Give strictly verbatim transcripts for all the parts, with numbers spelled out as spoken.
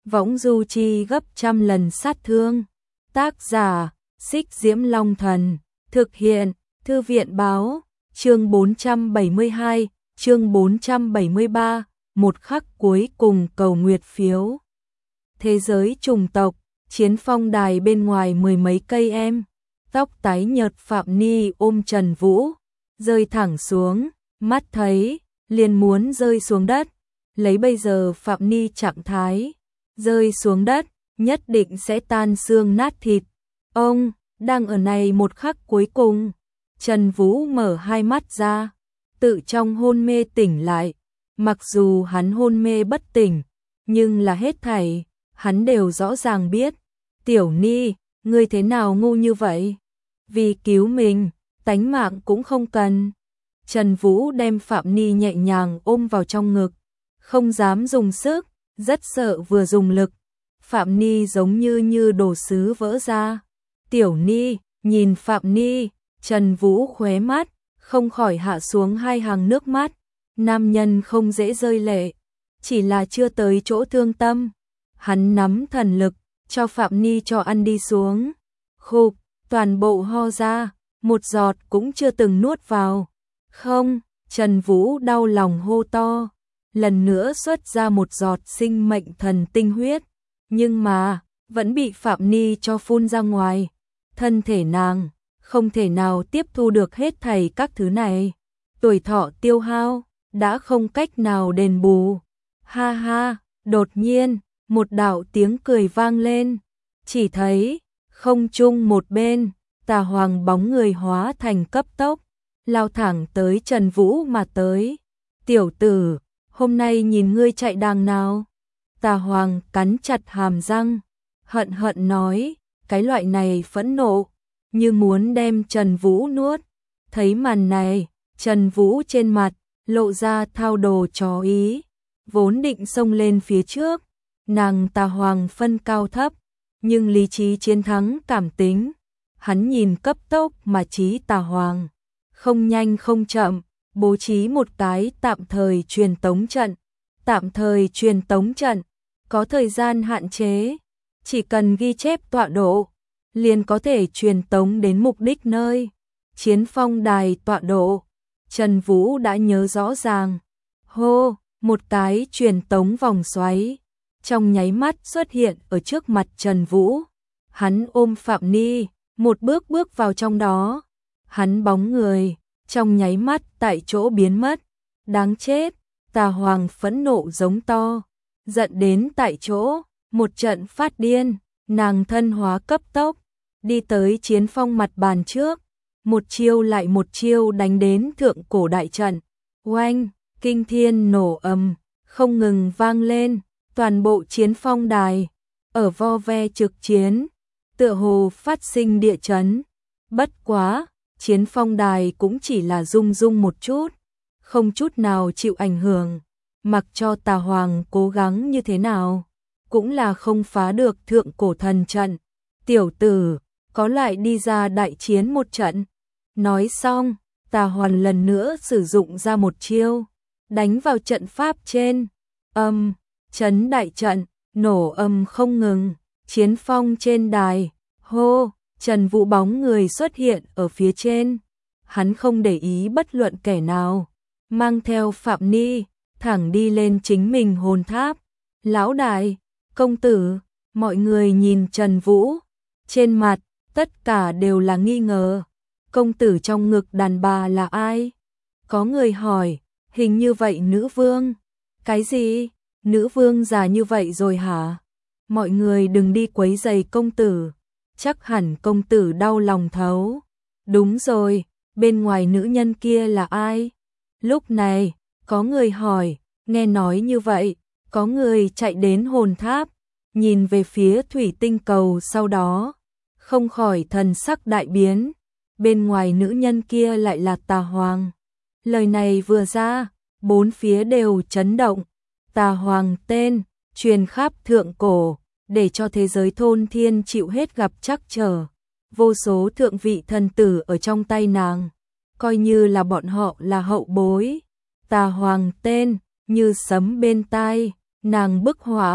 võng du chi gấp trăm lần sát thương. Tác giả, Xích Diễm Long Thần, thực hiện, Thư viện Báo, chương bốn trăm bảy mươi hai, chương bốn trăm bảy mươi ba, một khắc cuối cùng cầu nguyệt phiếu. Thế giới trùng tộc, chiến phong đài bên ngoài mười mấy cây em, tóc tái nhợt Phạm Ni ôm Trần Vũ, rơi thẳng xuống, mắt thấy, liền muốn rơi xuống đất, lấy bây giờ Phạm Ni trạng thái, rơi xuống đất, nhất định sẽ tan xương nát thịt. Ông, đang ở này một khắc cuối cùng, Trần Vũ mở hai mắt ra, tự trong hôn mê tỉnh lại, mặc dù hắn hôn mê bất tỉnh, nhưng là hết thảy, hắn đều rõ ràng biết. Tiểu Ni, ngươi thế nào ngu như vậy? Vì cứu mình, tánh mạng cũng không cần. Trần Vũ đem Phạm Ni nhẹ nhàng ôm vào trong ngực, không dám dùng sức, rất sợ vừa dùng lực. Phạm Ni giống như như đồ sứ vỡ ra. Tiểu Ni, nhìn Phạm Ni, Trần Vũ khóe mắt, không khỏi hạ xuống hai hàng nước mắt. Nam nhân không dễ rơi lệ, chỉ là chưa tới chỗ thương tâm. Hắn nắm thần lực, cho Phạm Ni cho ăn đi xuống. Khục, toàn bộ ho ra, một giọt cũng chưa từng nuốt vào. Không, Trần Vũ đau lòng hô to, lần nữa xuất ra một giọt sinh mệnh thần tinh huyết, nhưng mà, vẫn bị Phạm Ni cho phun ra ngoài. Thân thể nàng, không thể nào tiếp thu được hết thảy các thứ này. Tuổi thọ tiêu hao, đã không cách nào đền bù. Ha ha, đột nhiên, một đạo tiếng cười vang lên, chỉ thấy, không trung một bên, Tà Hoàng bóng người hóa thành cấp tốc, lao thẳng tới Trần Vũ mà tới. Tiểu tử, hôm nay nhìn ngươi chạy đàng nào? Tà Hoàng cắn chặt hàm răng, hận hận nói, cái loại này phẫn nộ, như muốn đem Trần Vũ nuốt. Thấy màn này, Trần Vũ trên mặt, lộ ra thao đồ chó ý, vốn định xông lên phía trước. Nàng Tà Hoàng phân cao thấp, nhưng lý trí chiến thắng cảm tính. Hắn nhìn cấp tốc mà trí Tà Hoàng, không nhanh không chậm, bố trí một cái tạm thời truyền tống trận. Tạm thời truyền tống trận, có thời gian hạn chế, chỉ cần ghi chép tọa độ, liền có thể truyền tống đến mục đích nơi. Chiến phong đài tọa độ, Trần Vũ đã nhớ rõ ràng. Hô, một cái truyền tống vòng xoáy, trong nháy mắt xuất hiện ở trước mặt Trần Vũ. Hắn ôm Phạm Ni, một bước bước vào trong đó. Hắn bóng người, trong nháy mắt tại chỗ biến mất. Đáng chết, Tà Hoàng phẫn nộ giống to, giận đến tại chỗ, một trận phát điên, nàng thân hóa cấp tốc, đi tới chiến phong mặt bàn trước, một chiêu lại một chiêu đánh đến thượng cổ đại trận. Oanh, kinh thiên nổ ầm, không ngừng vang lên, toàn bộ chiến phong đài, ở vo ve trực chiến, tựa hồ phát sinh địa chấn. Bất quá, chiến phong đài cũng chỉ là rung rung một chút, không chút nào chịu ảnh hưởng, mặc cho Tà Hoàng cố gắng như thế nào, cũng là không phá được thượng cổ thần trận. Tiểu tử, có lại đi ra đại chiến một trận. Nói xong, Tà Hoàng lần nữa sử dụng ra một chiêu, đánh vào trận pháp trên. Âm, chấn đại trận, nổ âm không ngừng, chiến phong trên đài. Hô, Trần Vũ bóng người xuất hiện ở phía trên. Hắn không để ý bất luận kẻ nào, mang theo Phạm Ni, thẳng đi lên chính mình hồn tháp. Lão đại, công tử, mọi người nhìn Trần Vũ, trên mặt, tất cả đều là nghi ngờ. Công tử trong ngực đàn bà là ai? Có người hỏi, hình như vậy nữ vương. Cái gì? Nữ vương già như vậy rồi hả? Mọi người đừng đi quấy rầy công tử, chắc hẳn công tử đau lòng thấu. Đúng rồi, bên ngoài nữ nhân kia là ai? Lúc này, có người hỏi, nghe nói như vậy, có người chạy đến hồn tháp, nhìn về phía thủy tinh cầu, sau đó, không khỏi thần sắc đại biến. Bên ngoài nữ nhân kia lại là Tà Hoàng. Lời này vừa ra, bốn phía đều chấn động. Tà Hoàng tên, truyền khắp thượng cổ, để cho thế giới thôn thiên chịu hết gặp trắc trở. Vô số thượng vị thần tử ở trong tay nàng, coi như là bọn họ là hậu bối. Tà Hoàng tên, như sấm bên tai, nàng bức họa,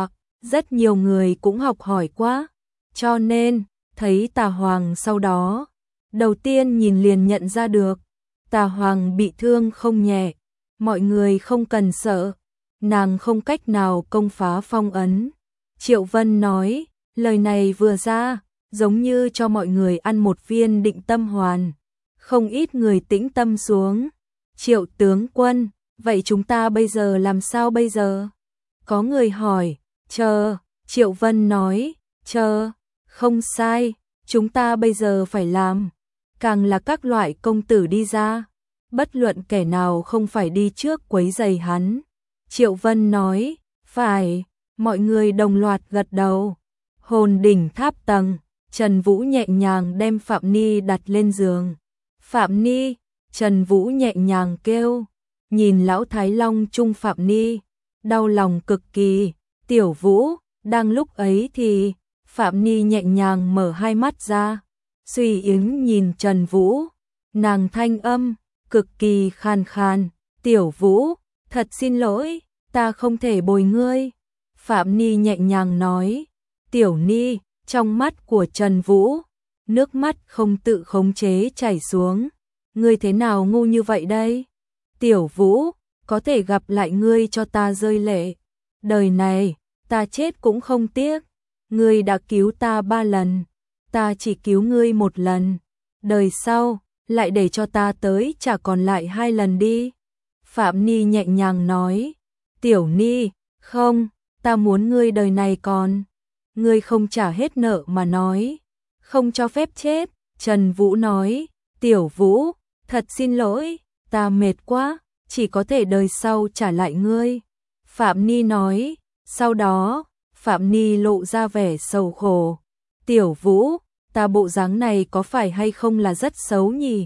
rất nhiều người cũng học hỏi quá, cho nên, thấy Tà Hoàng sau đó, đầu tiên nhìn liền nhận ra được, Tà Hoàng bị thương không nhẹ, mọi người không cần sợ, nàng không cách nào công phá phong ấn. Triệu Vân nói, lời này vừa ra, giống như cho mọi người ăn một viên định tâm hoàn, không ít người tĩnh tâm xuống. Triệu tướng quân, vậy chúng ta bây giờ làm sao bây giờ? Có người hỏi, chờ, Triệu Vân nói, chờ, không sai, chúng ta bây giờ phải làm, càng là các loại công tử đi ra, bất luận kẻ nào không phải đi trước quấy rầy hắn. Triệu Vân nói, phải, mọi người đồng loạt gật đầu. Hồn đỉnh tháp tầng, Trần Vũ nhẹ nhàng đem Phạm Ni đặt lên giường. Phạm Ni, Trần Vũ nhẹ nhàng kêu, nhìn lão Thái Long chung Phạm Ni, đau lòng cực kỳ. Tiểu Vũ, đang lúc ấy thì, Phạm Ni nhẹ nhàng mở hai mắt ra, suy yến nhìn Trần Vũ, nàng thanh âm, cực kỳ khan khan, Tiểu Vũ, thật xin lỗi, ta không thể bồi ngươi. Phạm Ni nhẹ nhàng nói, Tiểu Ni, trong mắt của Trần Vũ, nước mắt không tự khống chế chảy xuống, ngươi thế nào ngu như vậy đây? Tiểu Vũ, có thể gặp lại ngươi cho ta rơi lệ, đời này, ta chết cũng không tiếc, ngươi đã cứu ta ba lần, ta chỉ cứu ngươi một lần, đời sau, lại để cho ta tới trả còn lại hai lần đi. Phạm Ni nhẹ nhàng nói, Tiểu Ni, không, ta muốn ngươi đời này còn, ngươi không trả hết nợ mà nói, không cho phép chết. Trần Vũ nói, Tiểu Vũ, thật xin lỗi, ta mệt quá, chỉ có thể đời sau trả lại ngươi. Phạm Ni nói, sau đó, Phạm Ni lộ ra vẻ sầu khổ, Tiểu Vũ, ta bộ dáng này có phải hay không là rất xấu nhỉ?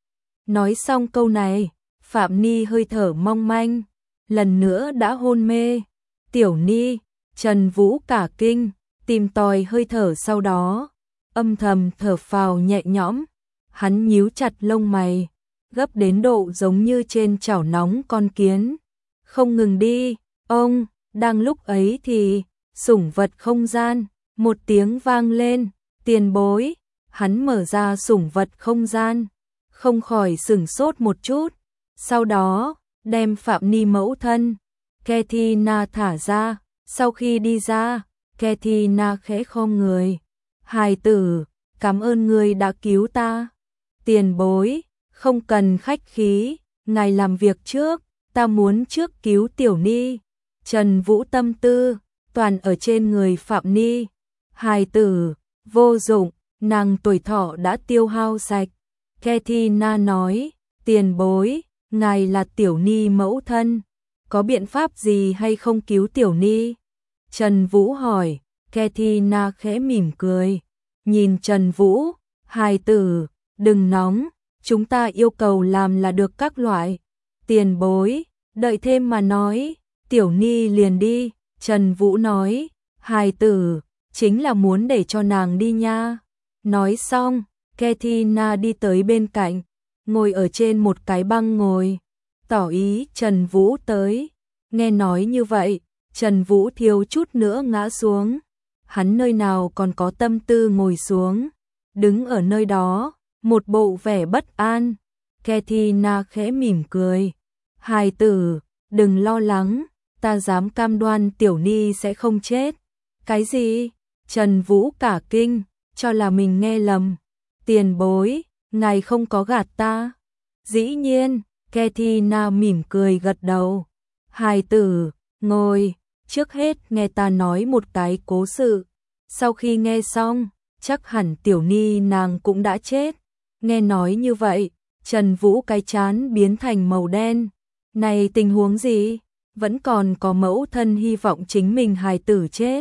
Nói xong câu này, Phạm Ni hơi thở mong manh, lần nữa đã hôn mê. Tiểu Ni, Trần Vũ cả kinh, tìm tòi hơi thở sau đó, âm thầm thở phào nhẹ nhõm, hắn nhíu chặt lông mày, gấp đến độ giống như trên chảo nóng con kiến. Không ngừng đi, ông, đang lúc ấy thì, sủng vật không gian, một tiếng vang lên, tiền bối, hắn mở ra sủng vật không gian, không khỏi sửng sốt một chút, sau đó, đem Phạm Ni mẫu thân, Kathina thả ra, sau khi đi ra, Kathina khẽ khom người, hài tử, cảm ơn người đã cứu ta, tiền bối, không cần khách khí, ngài làm việc trước, ta muốn trước cứu Tiểu Ni. Trần Vũ tâm tư, toàn ở trên người Phạm Ni, hài tử, vô dụng, nàng tuổi thọ đã tiêu hao sạch. Kathina nói, tiền bối, ngài là Tiểu Ni mẫu thân, có biện pháp gì hay không cứu Tiểu Ni? Trần Vũ hỏi. Kathina khẽ mỉm cười, nhìn Trần Vũ, hài tử, đừng nóng, chúng ta yêu cầu làm là được các loại. Tiền bối, đợi thêm mà nói, Tiểu Ni liền đi. Trần Vũ nói, hài tử, chính là muốn để cho nàng đi nha. Nói xong, Kathina đi tới bên cạnh, ngồi ở trên một cái băng ngồi, tỏ ý Trần Vũ tới. Nghe nói như vậy, Trần Vũ thiếu chút nữa ngã xuống, hắn nơi nào còn có tâm tư ngồi xuống, đứng ở nơi đó, một bộ vẻ bất an. Kathina khẽ mỉm cười, hài tử, đừng lo lắng, ta dám cam đoan Tiểu Ni sẽ không chết. Cái gì? Trần Vũ cả kinh, cho là mình nghe lầm. Tiền bối, ngài không có gạt ta. Dĩ nhiên, Kathina mỉm cười gật đầu. Hài tử, ngồi, trước hết nghe ta nói một cái cố sự. Sau khi nghe xong, chắc hẳn Tiểu Ni nàng cũng đã chết. Nghe nói như vậy, Trần Vũ cái trán biến thành màu đen. Này tình huống gì? Vẫn còn có mẫu thân hy vọng chính mình hài tử chết.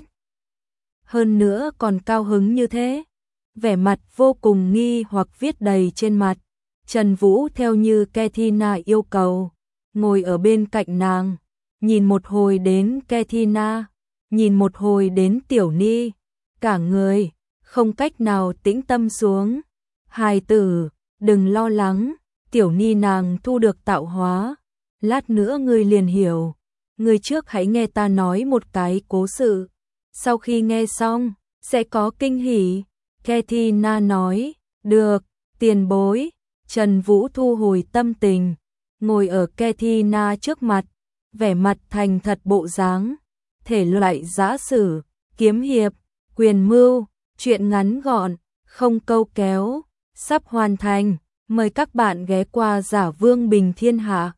Hơn nữa còn cao hứng như thế. Vẻ mặt vô cùng nghi hoặc viết đầy trên mặt. Trần Vũ theo như Kathina yêu cầu, ngồi ở bên cạnh nàng, nhìn một hồi đến Kathina, nhìn một hồi đến Tiểu Ni, cả người không cách nào tĩnh tâm xuống. Hài tử, đừng lo lắng, Tiểu Ni nàng thu được tạo hóa, lát nữa ngươi liền hiểu. Ngươi trước hãy nghe ta nói một cái cố sự. sau khi nghe xong, sẽ có kinh hỉ. Katina nói, được, tiền bối. Trần Vũ thu hồi tâm tình, ngồi ở Katina trước mặt, vẻ mặt thành thật bộ dáng, thể loại giã sử, kiếm hiệp, quyền mưu, chuyện ngắn gọn, không câu kéo, sắp hoàn thành, mời các bạn ghé qua Giả Vương Bình Thiên Hạ.